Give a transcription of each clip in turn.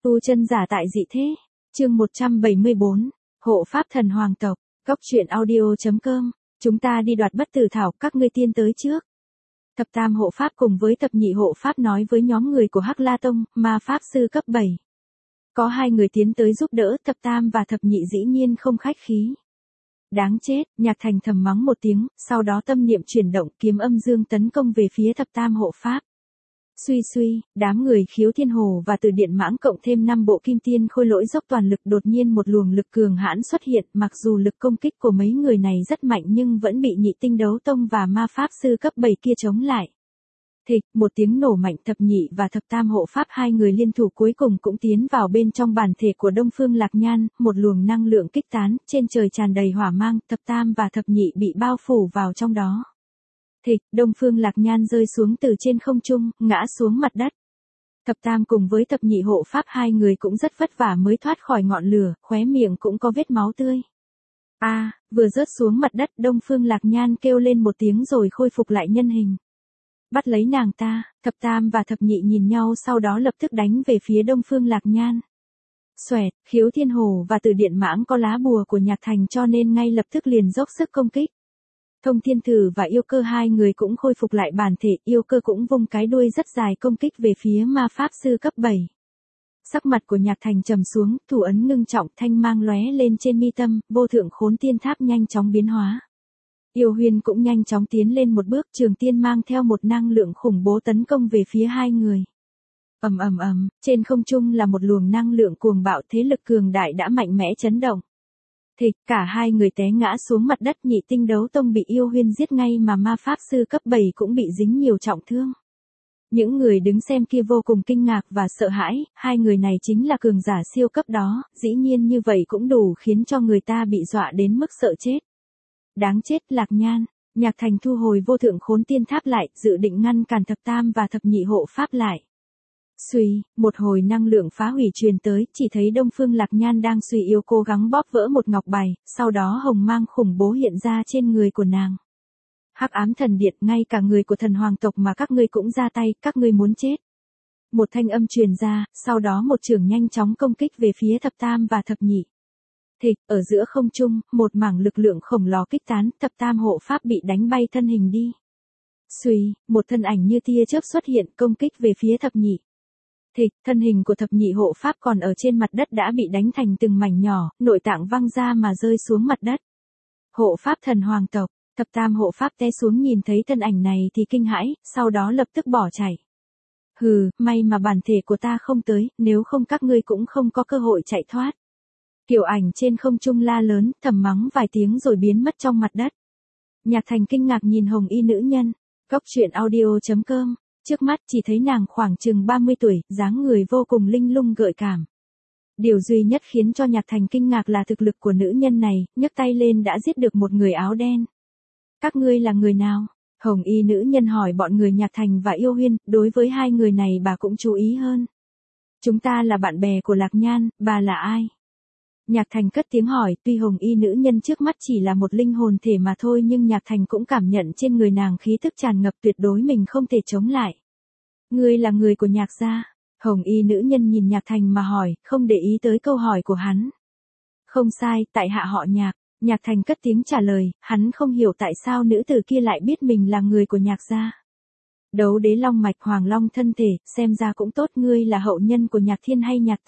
Tu chân giả tại dị thế. Chương 174. Hộ pháp thần hoàng tộc. Góc truyện audio.com. Chúng ta đi đoạt bất tử thảo, các ngươi tiên tới trước. Thập tam hộ pháp cùng với thập nhị hộ pháp nói với nhóm người của Hắc La Tông, ma pháp sư cấp 7. Có hai người tiến tới giúp đỡ, thập tam và thập nhị dĩ nhiên không khách khí. Đáng chết, Nhạc Thành thầm mắng một tiếng, sau đó tâm niệm chuyển động, kiếm âm dương tấn công về phía thập tam hộ pháp. Suy suy, đám người Khiếu Thiên Hồ và Từ Điện Mãng cộng thêm 5 bộ kim tiên khôi lỗi dốc toàn lực, đột nhiên một luồng lực cường hãn xuất hiện, mặc dù lực công kích của mấy người này rất mạnh nhưng vẫn bị nhị tinh đấu tông và ma pháp sư cấp 7 kia chống lại. Thịch, một tiếng nổ mạnh, thập nhị và thập tam hộ pháp hai người liên thủ cuối cùng cũng tiến vào bên trong bản thể của Đông Phương Lạc Nhan, một luồng năng lượng kích tán, trên trời tràn đầy hỏa mang, thập tam và thập nhị bị bao phủ vào trong đó. Thịch, Đông Phương Lạc Nhan rơi xuống từ trên không trung, ngã xuống mặt đất. Thập tam cùng với thập nhị hộ pháp hai người cũng rất vất vả mới thoát khỏi ngọn lửa, khóe miệng cũng có vết máu tươi. Vừa rớt xuống mặt đất, Đông Phương Lạc Nhan kêu lên một tiếng rồi khôi phục lại nhân hình. Bắt lấy nàng ta, thập tam và thập nhị nhìn nhau sau đó lập tức đánh về phía Đông Phương Lạc Nhan. Xoẹt, Khiếu Thiên Hồ và Từ Điện Mãng có lá bùa của Nhạc Thành cho nên ngay lập tức liền dốc sức công kích. Thông Thiên Thử và Yêu Cơ hai người cũng khôi phục lại bản thể, Yêu Cơ cũng vung cái đuôi rất dài công kích về phía ma pháp sư cấp 7. Sắc mặt của Nhạc Thành trầm xuống, thủ ấn ngưng trọng, thanh mang lóe lên trên mi tâm, vô thượng khốn tiên tháp nhanh chóng biến hóa. Yêu Huyền cũng nhanh chóng tiến lên một bước, trường tiên mang theo một năng lượng khủng bố tấn công về phía hai người. Ầm ầm ầm, trên không trung là một luồng năng lượng cuồng bạo, thế lực cường đại đã mạnh mẽ chấn động. Thịch, cả hai người té ngã xuống mặt đất, nhị tinh đấu tông bị Yêu Huyền giết ngay mà ma pháp sư cấp 7 cũng bị dính nhiều trọng thương. Những người đứng xem kia vô cùng kinh ngạc và sợ hãi, hai người này chính là cường giả siêu cấp đó, dĩ nhiên như vậy cũng đủ khiến cho người ta bị dọa đến mức sợ chết. Đáng chết, Lạc Nhan. Nhạc Thành thu hồi vô thượng khốn tiên tháp lại, dự định ngăn cản thập tam và thập nhị hộ pháp lại. Suy, một hồi năng lượng phá hủy truyền tới, chỉ thấy Đông Phương Lạc Nhan đang suy yếu cố gắng bóp vỡ một ngọc bài, sau đó hồng mang khủng bố hiện ra trên người của nàng. Hắc ám thần điện, ngay cả người của thần hoàng tộc mà các ngươi cũng ra tay, các ngươi muốn chết. Một thanh âm truyền ra, sau đó một chưởng nhanh chóng công kích về phía thập tam và thập nhị. Thịch, ở giữa không trung, một mảng lực lượng khổng lồ kích tán, thập tam hộ pháp bị đánh bay thân hình đi. Suy, một thân ảnh như tia chớp xuất hiện công kích về phía thập nhị. Thịch, thân hình của thập nhị hộ pháp còn ở trên mặt đất đã bị đánh thành từng mảnh nhỏ, nội tạng văng ra mà rơi xuống mặt đất. Hộ pháp thần hoàng tộc, thập tam hộ pháp té xuống nhìn thấy thân ảnh này thì kinh hãi, sau đó lập tức bỏ chạy. Hừ, may mà bản thể của ta không tới, nếu không các ngươi cũng không có cơ hội chạy thoát. Kiều Ảnh trên không trung la lớn, thầm mắng vài tiếng rồi biến mất trong mặt đất. Nhạc Thành kinh ngạc nhìn hồng y nữ nhân. Góc truyện audio.com. Trước mắt chỉ thấy nàng khoảng chừng 30 tuổi, dáng người vô cùng linh lung gợi cảm. Điều duy nhất khiến cho Nhạc Thành kinh ngạc là thực lực của nữ nhân này, nhấc tay lên đã giết được một người áo đen. Các ngươi là người nào? Hồng y nữ nhân hỏi bọn người Nhạc Thành và Yêu Huyên, đối với hai người này bà cũng chú ý hơn. Chúng ta là bạn bè của Lạc Nhan, bà là ai? Nhạc Thành cất tiếng hỏi, tuy hồng y nữ nhân trước mắt chỉ là một linh hồn thể mà thôi nhưng Nhạc Thành cũng cảm nhận trên người nàng khí thức tràn ngập, tuyệt đối mình không thể chống lại. Ngươi là người của Nhạc gia? Hồng y nữ nhân nhìn Nhạc Thành mà hỏi, không để ý tới câu hỏi của hắn. Không sai, tại hạ họ Nhạc. Nhạc Thành cất tiếng trả lời, hắn không hiểu tại sao nữ tử kia lại biết mình là người của Nhạc gia. Đấu đế long mạch hoàng long thân thể, xem ra cũng tốt, ngươi là hậu nhân của Nhạc Thiên hay Nhạc Tề?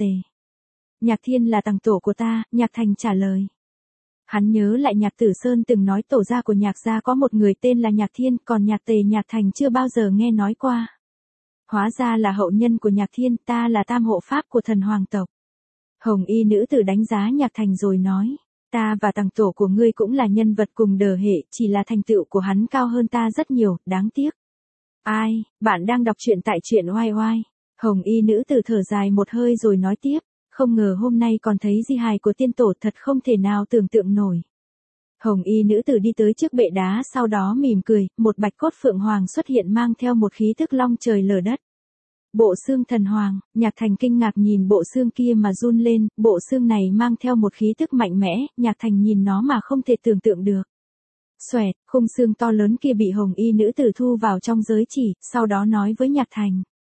Nhạc Thiên là tầng tổ của ta, Nhạc Thành trả lời. Hắn nhớ lại Nhạc Tử Sơn từng nói tổ gia của Nhạc gia có một người tên là Nhạc Thiên, còn Nhạc Tề Nhạc Thành chưa bao giờ nghe nói qua. Hóa ra là hậu nhân của Nhạc Thiên, ta là tam hộ pháp của thần hoàng tộc. Hồng y nữ tử đánh giá Nhạc Thành rồi nói, ta và tầng tổ của ngươi cũng là nhân vật cùng đời hệ, chỉ là thành tựu của hắn cao hơn ta rất nhiều, đáng tiếc. Ai, bạn đang đọc truyện tại truyện oai oai. Hồng y nữ tử thở dài một hơi rồi nói tiếp. Không ngờ hôm nay còn thấy di hài của tiên tổ, thật không thể nào tưởng tượng nổi. Hồng y nữ tử đi tới trước bệ đá, sau đó mỉm cười, một bạch cốt phượng hoàng xuất hiện mang theo một khí thức long trời lở đất. Bộ xương thần hoàng, Nhạc Thành kinh ngạc nhìn bộ xương kia mà run lên, bộ xương này mang theo một khí thức mạnh mẽ, Nhạc Thành nhìn nó mà không thể tưởng tượng được. Xoẹt, khung xương to lớn kia bị hồng y nữ tử thu vào trong giới chỉ, sau đó nói với Nhạc Thành.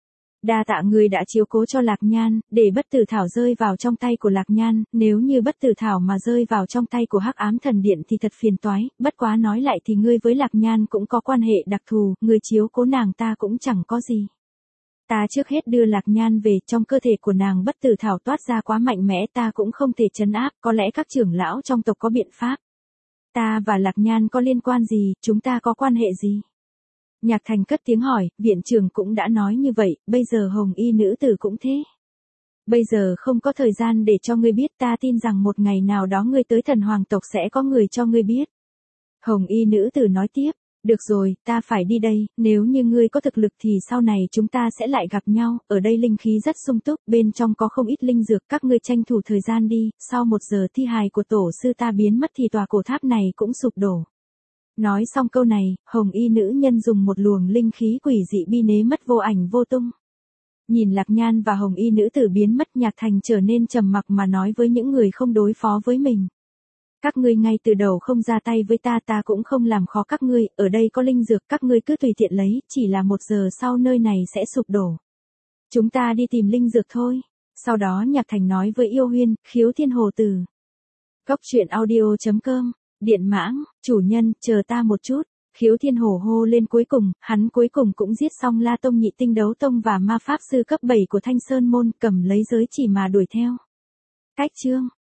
Đa tạ ngươi đã chiếu cố cho Lạc Nhan, để bất tử thảo rơi vào trong tay của Lạc Nhan, nếu như bất tử thảo mà rơi vào trong tay của Hắc Ám Thần Điện thì thật phiền toái, bất quá nói lại thì ngươi với Lạc Nhan cũng có quan hệ đặc thù, ngươi chiếu cố nàng ta cũng chẳng có gì. Ta trước hết đưa Lạc Nhan về, trong cơ thể của nàng bất tử thảo toát ra quá mạnh mẽ, ta cũng không thể trấn áp, có lẽ các trưởng lão trong tộc có biện pháp. Ta và Lạc Nhan có liên quan gì, chúng ta có quan hệ gì? Nhạc Thành cất tiếng hỏi, viện trưởng cũng đã nói như vậy, bây giờ Hồng Y nữ tử cũng thế. Bây giờ không có thời gian để cho ngươi biết, ta tin rằng một ngày nào đó ngươi tới Thần Hoàng tộc sẽ có người cho ngươi biết. Hồng Y nữ tử nói tiếp, được rồi, ta phải đi đây, nếu như ngươi có thực lực thì sau này chúng ta sẽ lại gặp nhau, ở đây linh khí rất sung túc, bên trong có không ít linh dược, các ngươi tranh thủ thời gian đi, sau 1 giờ thi hài của tổ sư ta biến mất thì tòa cổ tháp này cũng sụp đổ. Nói xong câu này, Hồng Y nữ nhân dùng một luồng linh khí quỷ dị bi nế mất vô ảnh vô tung. Nhìn Lạc Nhan và Hồng Y nữ tử biến mất, Nhạc Thành trở nên trầm mặc mà nói với những người không đối phó với mình. Các ngươi ngay từ đầu không ra tay với ta, ta cũng không làm khó các ngươi, ở đây có linh dược, các ngươi cứ tùy tiện lấy, chỉ là 1 giờ sau nơi này sẽ sụp đổ. Chúng ta đi tìm linh dược thôi. Sau đó Nhạc Thành nói với Yêu Huyên, Khiếu Thiên Hồ Tử. Góc truyện audio.com, Điện Mãng, chủ nhân, chờ ta một chút. Khiếu Thiên Hồ hô lên cuối cùng, hắn cuối cùng cũng giết xong La Tông Nhị Tinh Đấu Tông và ma pháp sư cấp 7 của Thanh Sơn Môn, cầm lấy giới chỉ mà đuổi theo. Cách chương